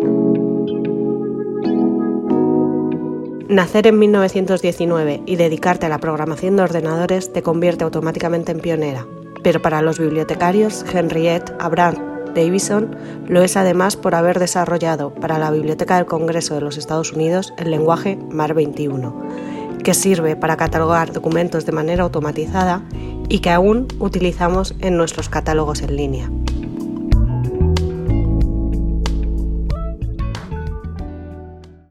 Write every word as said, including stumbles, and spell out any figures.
Nacer en mil novecientos diecinueve y dedicarte a la programación de ordenadores te convierte automáticamente en pionera, pero para los bibliotecarios, Henriette Abraham Davison lo es además por haber desarrollado para la Biblioteca del Congreso de los Estados Unidos el lenguaje M A R veintiuno, que sirve para catalogar documentos de manera automatizada y que aún utilizamos en nuestros catálogos en línea.